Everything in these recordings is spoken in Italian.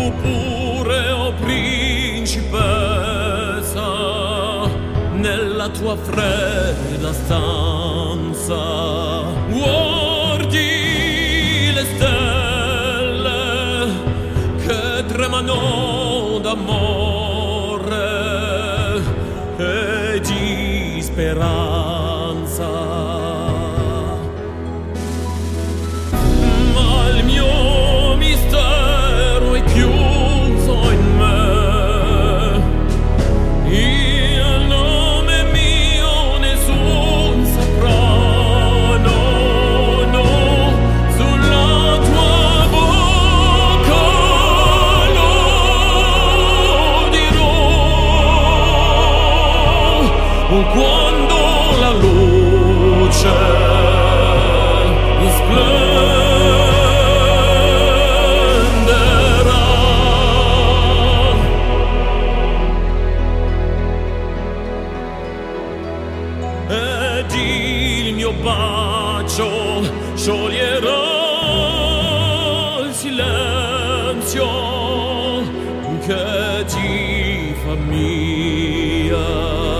pure, o principessa, nella tua fredda stanza guardi le stelle che tremano d'amore e di speranza. Ma il mio mistero è chiuso in me. Il nome mio nessun saprà, no, no, sulla tua bocca lo dirò. Quando la luce splenderà ed il mio bacio scioglierà il silenzio che ti fa mia.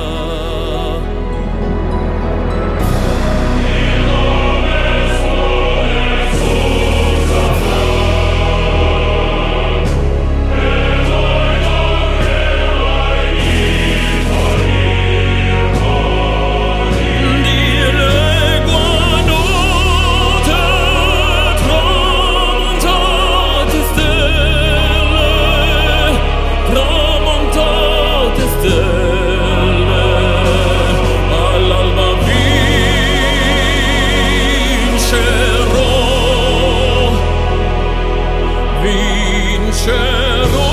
All'alba vincerò, vincerò.